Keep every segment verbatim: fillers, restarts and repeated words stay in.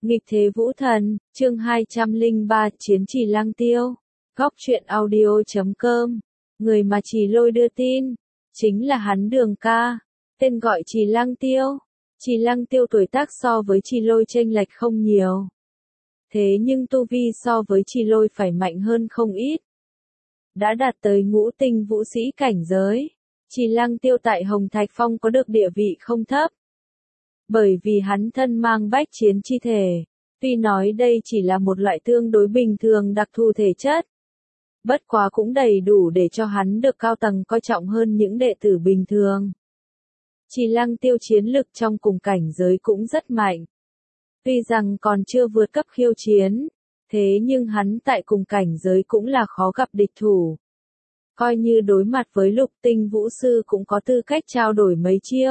Nghịch thế vũ thần, chương hai trăm lẻ ba, Chiến trì Lăng Tiêu. Góc truyện audio chấm com. Người mà Trì Lôi đưa tin, chính là hắn Đường ca, tên gọi Trì Lăng Tiêu. Trì Lăng Tiêu tuổi tác so với Trì Lôi chênh lệch không nhiều. Thế nhưng tu vi so với Trì Lôi phải mạnh hơn không ít. Đã đạt tới ngũ tinh vũ sĩ cảnh giới. Trì Lăng Tiêu tại Hồng Thạch Phong có được địa vị không thấp. Bởi vì hắn thân mang bách chiến chi thể, tuy nói đây chỉ là một loại tương đối bình thường đặc thù thể chất. Bất quá cũng đầy đủ để cho hắn được cao tầng coi trọng hơn những đệ tử bình thường. Trì Lăng Tiêu chiến lực trong cùng cảnh giới cũng rất mạnh. Tuy rằng còn chưa vượt cấp khiêu chiến, thế nhưng hắn tại cùng cảnh giới cũng là khó gặp địch thủ. Coi như đối mặt với lục tinh vũ sư cũng có tư cách trao đổi mấy chiêu.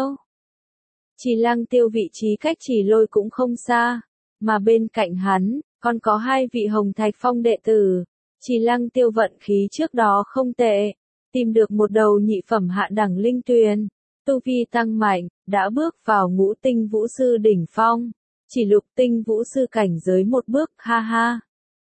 Trì Lăng Tiêu vị trí cách Trì Lôi cũng không xa, mà bên cạnh hắn, còn có hai vị Hồng Thạch Phong đệ tử. Trì Lăng Tiêu vận khí trước đó không tệ, tìm được một đầu nhị phẩm hạ đẳng linh tuyền, tu vi tăng mạnh, đã bước vào ngũ tinh vũ sư đỉnh phong, chỉ lục tinh vũ sư cảnh giới một bước, ha ha.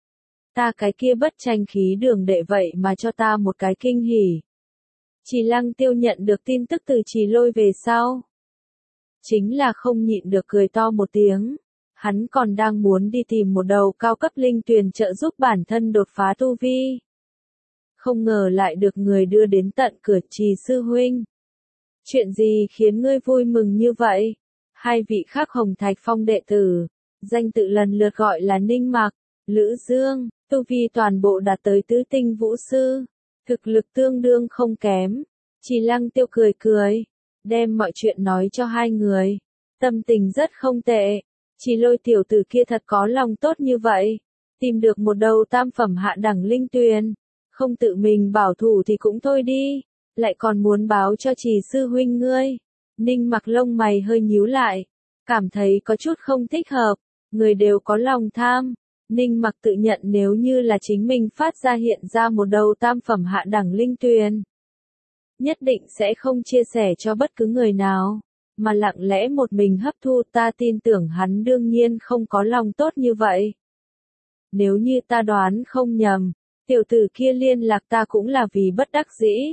Ta cái kia bất tranh khí Đường đệ vậy mà cho ta một cái kinh hỉ. Trì Lăng Tiêu nhận được tin tức từ Trì Lôi về sau, chính là không nhịn được cười to một tiếng. Hắn còn đang muốn đi tìm một đầu cao cấp linh tuyền trợ giúp bản thân đột phá tu vi. Không ngờ lại được người đưa đến tận cửa. Trì sư huynh, chuyện gì khiến ngươi vui mừng như vậy? Hai vị khác Hồng Thạch Phong đệ tử, danh tự lần lượt gọi là Ninh Mặc, Lữ Dương, tu vi toàn bộ đạt tới tứ tinh vũ sư, thực lực tương đương không kém. Trì Lăng Tiêu cười cười, đem mọi chuyện nói cho hai người. Tâm tình rất không tệ. Trì Lôi tiểu tử kia thật có lòng tốt như vậy, tìm được một đầu tam phẩm hạ đẳng linh tuyền, không tự mình bảo thủ thì cũng thôi đi, lại còn muốn báo cho Trì sư huynh ngươi. Ninh Mặc lông mày hơi nhíu lại, cảm thấy có chút không thích hợp, người đều có lòng tham. Ninh Mặc tự nhận nếu như là chính mình phát ra hiện ra một đầu tam phẩm hạ đẳng linh tuyền, nhất định sẽ không chia sẻ cho bất cứ người nào, mà lặng lẽ một mình hấp thu. Ta tin tưởng hắn đương nhiên không có lòng tốt như vậy. Nếu như ta đoán không nhầm, tiểu tử kia liên lạc ta cũng là vì bất đắc dĩ.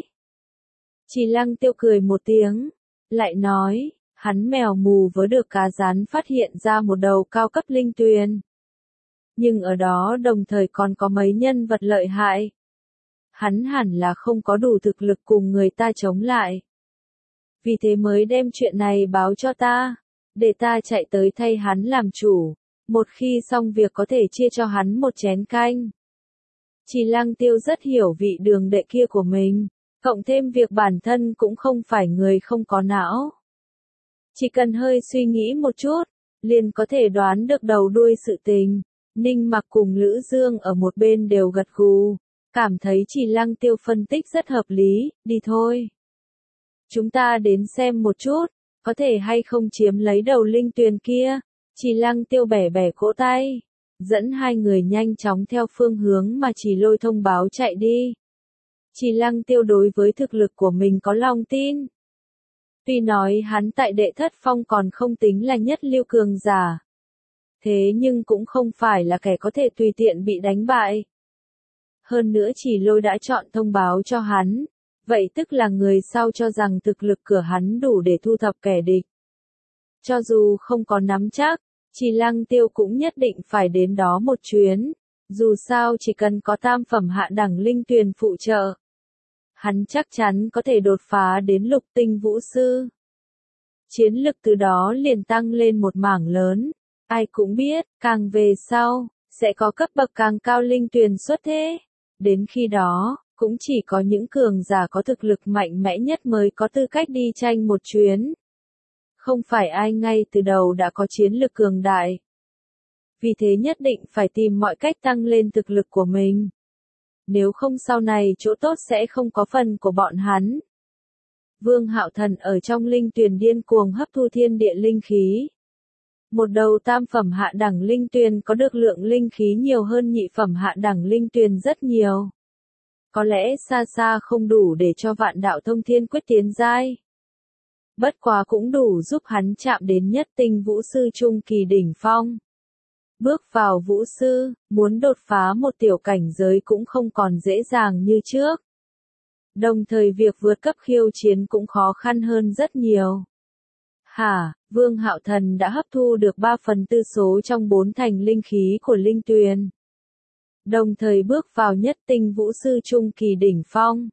Trì Lăng Tiêu cười một tiếng, lại nói, hắn mèo mù với được cá rán phát hiện ra một đầu cao cấp linh tuyền. Nhưng ở đó đồng thời còn có mấy nhân vật lợi hại. Hắn hẳn là không có đủ thực lực cùng người ta chống lại. Vì thế mới đem chuyện này báo cho ta, để ta chạy tới thay hắn làm chủ, một khi xong việc có thể chia cho hắn một chén canh. Trì Lăng Tiêu rất hiểu vị Đường đệ kia của mình, cộng thêm việc bản thân cũng không phải người không có não. Chỉ cần hơi suy nghĩ một chút, liền có thể đoán được đầu đuôi sự tình. Ninh Mặc cùng Lữ Dương ở một bên đều gật gù, cảm thấy Trì Lăng Tiêu phân tích rất hợp lý. Đi thôi, chúng ta đến xem một chút, có thể hay không chiếm lấy đầu linh tuyền kia. Trì Lăng Tiêu bẻ bẻ cỗ tay, dẫn hai người nhanh chóng theo phương hướng mà Trì Lôi thông báo chạy đi. Trì Lăng Tiêu đối với thực lực của mình có lòng tin. Tuy nói hắn tại Đệ Thất Phong còn không tính là nhất lưu cường giả, thế nhưng cũng không phải là kẻ có thể tùy tiện bị đánh bại. Hơn nữa Trì Lôi đã chọn thông báo cho hắn, vậy tức là người sau cho rằng thực lực của hắn đủ để thu thập kẻ địch. Cho dù không có nắm chắc, Trì Lăng Tiêu cũng nhất định phải đến đó một chuyến, dù sao chỉ cần có tam phẩm hạ đẳng linh tuyền phụ trợ, hắn chắc chắn có thể đột phá đến lục tinh vũ sư. Chiến lực từ đó liền tăng lên một mảng lớn. Ai cũng biết, càng về sau, sẽ có cấp bậc càng cao linh tuyền xuất thế. Đến khi đó, cũng chỉ có những cường giả có thực lực mạnh mẽ nhất mới có tư cách đi tranh một chuyến. Không phải ai ngay từ đầu đã có chiến lực cường đại. Vì thế nhất định phải tìm mọi cách tăng lên thực lực của mình. Nếu không sau này chỗ tốt sẽ không có phần của bọn hắn. Vương Hạo Thần ở trong linh tuyền điên cuồng hấp thu thiên địa linh khí. Một đầu tam phẩm hạ đẳng linh tuyền có được lượng linh khí nhiều hơn nhị phẩm hạ đẳng linh tuyền rất nhiều. Có lẽ xa xa không đủ để cho Vạn Đạo Thông Thiên Quyết tiến giai. Bất quá cũng đủ giúp hắn chạm đến nhất tinh vũ sư trung kỳ đỉnh phong. Bước vào vũ sư, muốn đột phá một tiểu cảnh giới cũng không còn dễ dàng như trước. Đồng thời việc vượt cấp khiêu chiến cũng khó khăn hơn rất nhiều. Hả, Vương Hạo Thần đã hấp thu được ba phần tư số trong bốn thành linh khí của linh tuyền. Đồng thời bước vào nhất tinh vũ sư trung kỳ đỉnh phong.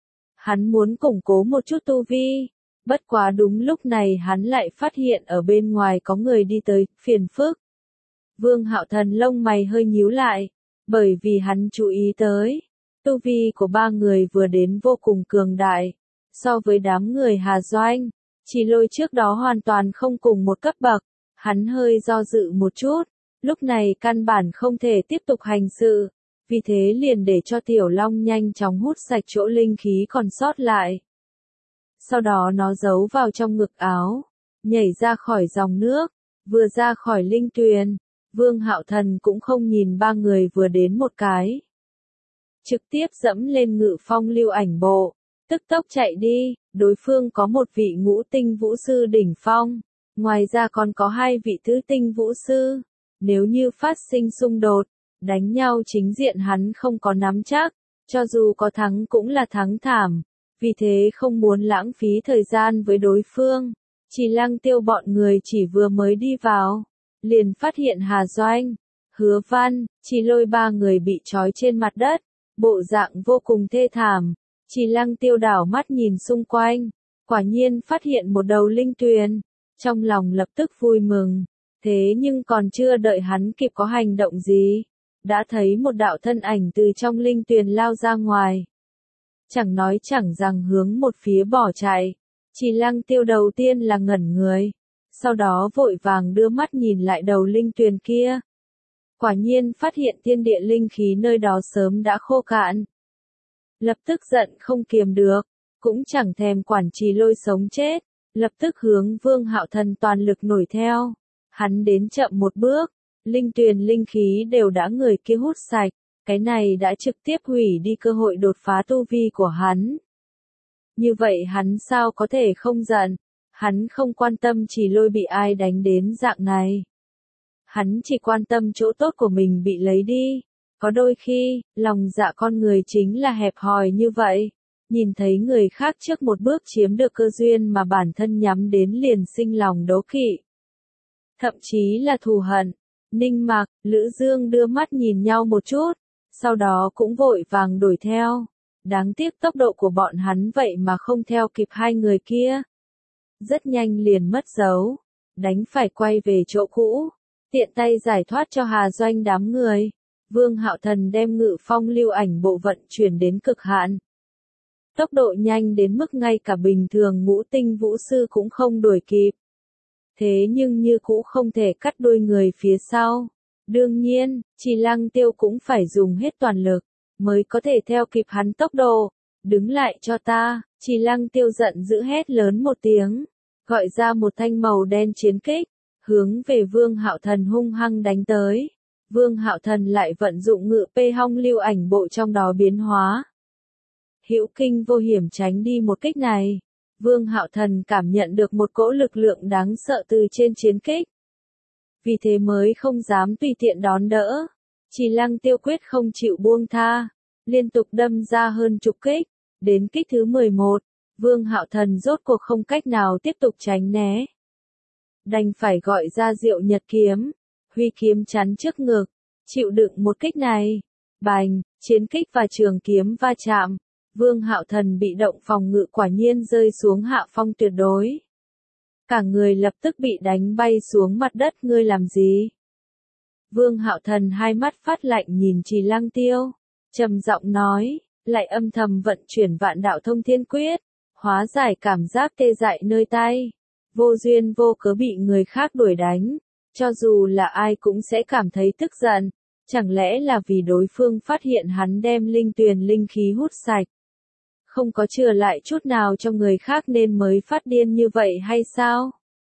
Hắn muốn củng cố một chút tu vi. Bất quá đúng lúc này hắn lại phát hiện ở bên ngoài có người đi tới, phiền phức. Vương Hạo Thần lông mày hơi nhíu lại, bởi vì hắn chú ý tới, tu vi của ba người vừa đến vô cùng cường đại, so với đám người Hà Doanh, Chỉ Lôi trước đó hoàn toàn không cùng một cấp bậc, hắn hơi do dự một chút, lúc này căn bản không thể tiếp tục hành sự, vì thế liền để cho Tiểu Long nhanh chóng hút sạch chỗ linh khí còn sót lại. Sau đó nó giấu vào trong ngực áo, nhảy ra khỏi dòng nước, vừa ra khỏi linh tuyền, Vương Hạo Thần cũng không nhìn ba người vừa đến một cái. Trực tiếp dẫm lên ngự phong lưu ảnh bộ, tức tốc chạy đi, đối phương có một vị ngũ tinh vũ sư đỉnh phong, ngoài ra còn có hai vị tứ tinh vũ sư, nếu như phát sinh xung đột, đánh nhau chính diện hắn không có nắm chắc, cho dù có thắng cũng là thắng thảm. Vì thế không muốn lãng phí thời gian với đối phương, Chỉ Lăng Tiêu bọn người chỉ vừa mới đi vào, liền phát hiện Hà Doanh, Hứa Văn, Chỉ Lôi ba người bị trói trên mặt đất, bộ dạng vô cùng thê thảm. Chỉ Lăng Tiêu đảo mắt nhìn xung quanh, quả nhiên phát hiện một đầu linh tuyền, trong lòng lập tức vui mừng, thế nhưng còn chưa đợi hắn kịp có hành động gì, đã thấy một đạo thân ảnh từ trong linh tuyền lao ra ngoài. Chẳng nói chẳng rằng hướng một phía bỏ chạy, Chỉ Lăng Tiêu đầu tiên là ngẩn người, sau đó vội vàng đưa mắt nhìn lại đầu linh tuyền kia. Quả nhiên phát hiện thiên địa linh khí nơi đó sớm đã khô cạn. Lập tức giận không kiềm được, cũng chẳng thèm quản Chỉ Lôi sống chết, lập tức hướng Vương Hạo Thần toàn lực nổi theo. Hắn đến chậm một bước, linh tuyền linh khí đều đã người kia hút sạch. Cái này đã trực tiếp hủy đi cơ hội đột phá tu vi của hắn. Như vậy hắn sao có thể không giận, hắn không quan tâm Chỉ Lôi bị ai đánh đến dạng này. Hắn chỉ quan tâm chỗ tốt của mình bị lấy đi. Có đôi khi, lòng dạ con người chính là hẹp hòi như vậy. Nhìn thấy người khác trước một bước chiếm được cơ duyên mà bản thân nhắm đến liền sinh lòng đố kỵ. Thậm chí là thù hận. Ninh Mạc, Lữ Dương đưa mắt nhìn nhau một chút. Sau đó cũng vội vàng đuổi theo. Đáng tiếc tốc độ của bọn hắn vậy mà không theo kịp hai người kia. Rất nhanh liền mất dấu. Đánh phải quay về chỗ cũ. Tiện tay giải thoát cho Hà Doanh đám người. Vương Hạo Thần đem ngự phong lưu ảnh bộ vận chuyển đến cực hạn. Tốc độ nhanh đến mức ngay cả bình thường ngũ tinh vũ sư cũng không đuổi kịp. Thế nhưng như cũ không thể cắt đuôi người phía sau. Đương nhiên, Chỉ Lăng Tiêu cũng phải dùng hết toàn lực, mới có thể theo kịp hắn tốc độ. Đứng lại cho ta, Chỉ Lăng Tiêu giận dữ hét lớn một tiếng, gọi ra một thanh màu đen chiến kích, hướng về Vương Hạo Thần hung hăng đánh tới. Vương Hạo Thần lại vận dụng ngự pê hong lưu ảnh bộ trong đó biến hóa. Hữu kinh vô hiểm tránh đi một kích này. Vương Hạo Thần cảm nhận được một cỗ lực lượng đáng sợ từ trên chiến kích. Vì thế mới không dám tùy tiện đón đỡ. Chỉ Lăng Tiêu quyết không chịu buông tha, liên tục đâm ra hơn chục kích, đến kích thứ mười một, Vương Hạo Thần rốt cuộc không cách nào tiếp tục tránh né. Đành phải gọi ra Diệu Nhật kiếm, huy kiếm chắn trước ngực, chịu đựng một kích này. Bành, chiến kích và trường kiếm va chạm, Vương Hạo Thần bị động phòng ngự quả nhiên rơi xuống hạ phong tuyệt đối. Cả người lập tức bị đánh bay xuống mặt đất. Ngươi làm gì? Vương Hạo Thần hai mắt phát lạnh nhìn Chỉ Lăng Tiêu, trầm giọng nói, lại âm thầm vận chuyển vạn đạo thông thiên quyết, hóa giải cảm giác tê dại nơi tay. Vô duyên vô cớ bị người khác đuổi đánh, cho dù là ai cũng sẽ cảm thấy tức giận. Chẳng lẽ là vì đối phương phát hiện hắn đem linh tuyền linh khí hút sạch, không có chừa lại chút nào cho người khác nên mới phát điên như vậy hay sao?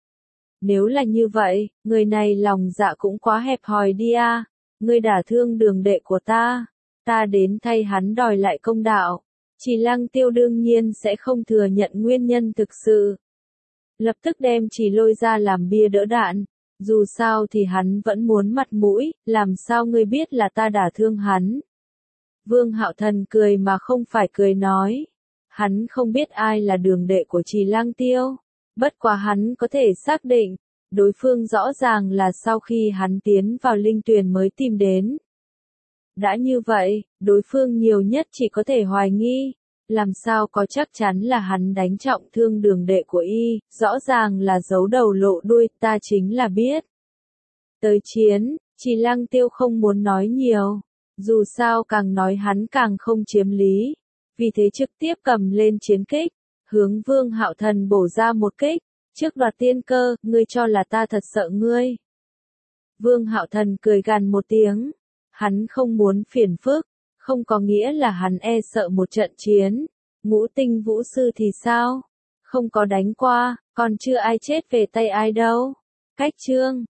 Nếu là như vậy, người này lòng dạ cũng quá hẹp hòi đi à, ngươi đả thương đường đệ của ta, ta đến thay hắn đòi lại công đạo. Chỉ Lăng Tiêu đương nhiên sẽ không thừa nhận nguyên nhân thực sự. Lập tức đem Chỉ Lôi ra làm bia đỡ đạn, Dù sao thì hắn vẫn muốn mặt mũi, làm sao ngươi biết là ta đả thương hắn? Vương Hạo Thần cười mà không phải cười nói. Hắn không biết ai là đường đệ của Trì Lang Tiêu. Bất quá hắn có thể xác định, đối phương rõ ràng là sau khi hắn tiến vào linh tuyền mới tìm đến. Đã như vậy, đối phương nhiều nhất chỉ có thể hoài nghi. Làm sao có chắc chắn là hắn đánh trọng thương đường đệ của y, rõ ràng là giấu đầu lộ đuôi, ta chính là biết. Tới chiến, Trì Lang Tiêu không muốn nói nhiều, dù sao càng nói hắn càng không chiếm lý, vì thế trực tiếp cầm lên chiến kích, hướng Vương Hạo Thần bổ ra một kích, trước đoạt tiên cơ, ngươi cho là ta thật sợ ngươi. Vương Hạo Thần cười gằn một tiếng, hắn không muốn phiền phức, không có nghĩa là hắn e sợ một trận chiến. Ngũ tinh vũ sư thì sao? Không có đánh qua, còn chưa ai chết về tay ai đâu. Cách chương